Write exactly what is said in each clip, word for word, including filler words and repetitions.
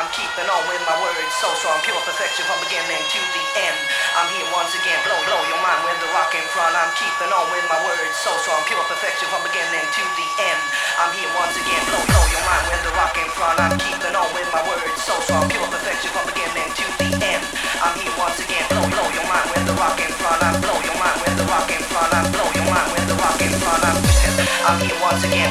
I'm keeping on with my words so strong, pure perfection from beginning to the end. I'm here once again, blow, blow your mind with the rock in front. I'm keeping on with my words so strong, pure perfection from beginning to the end. I'm here once again, blow, blow your mind with the rock in front. I'm keeping on with my words so strong, pure perfection from beginning to the end. I'm here once again, blow, blow your mind with the rock in front. I'm blow your mind with the rock in front. I'm blow your mind with the rock in front. I'm, I'm here once again.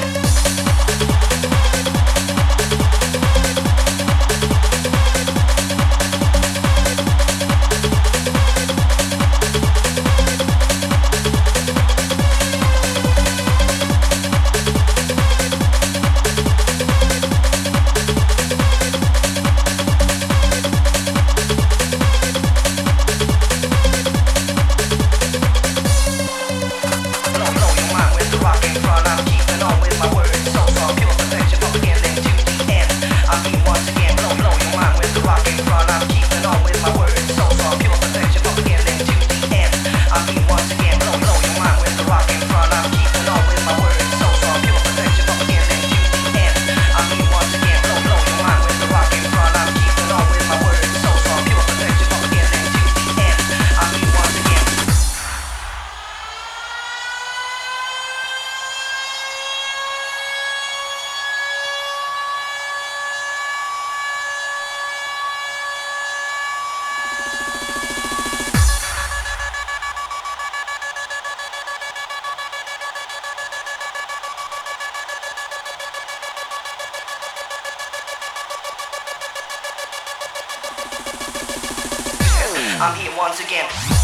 I'm here once again.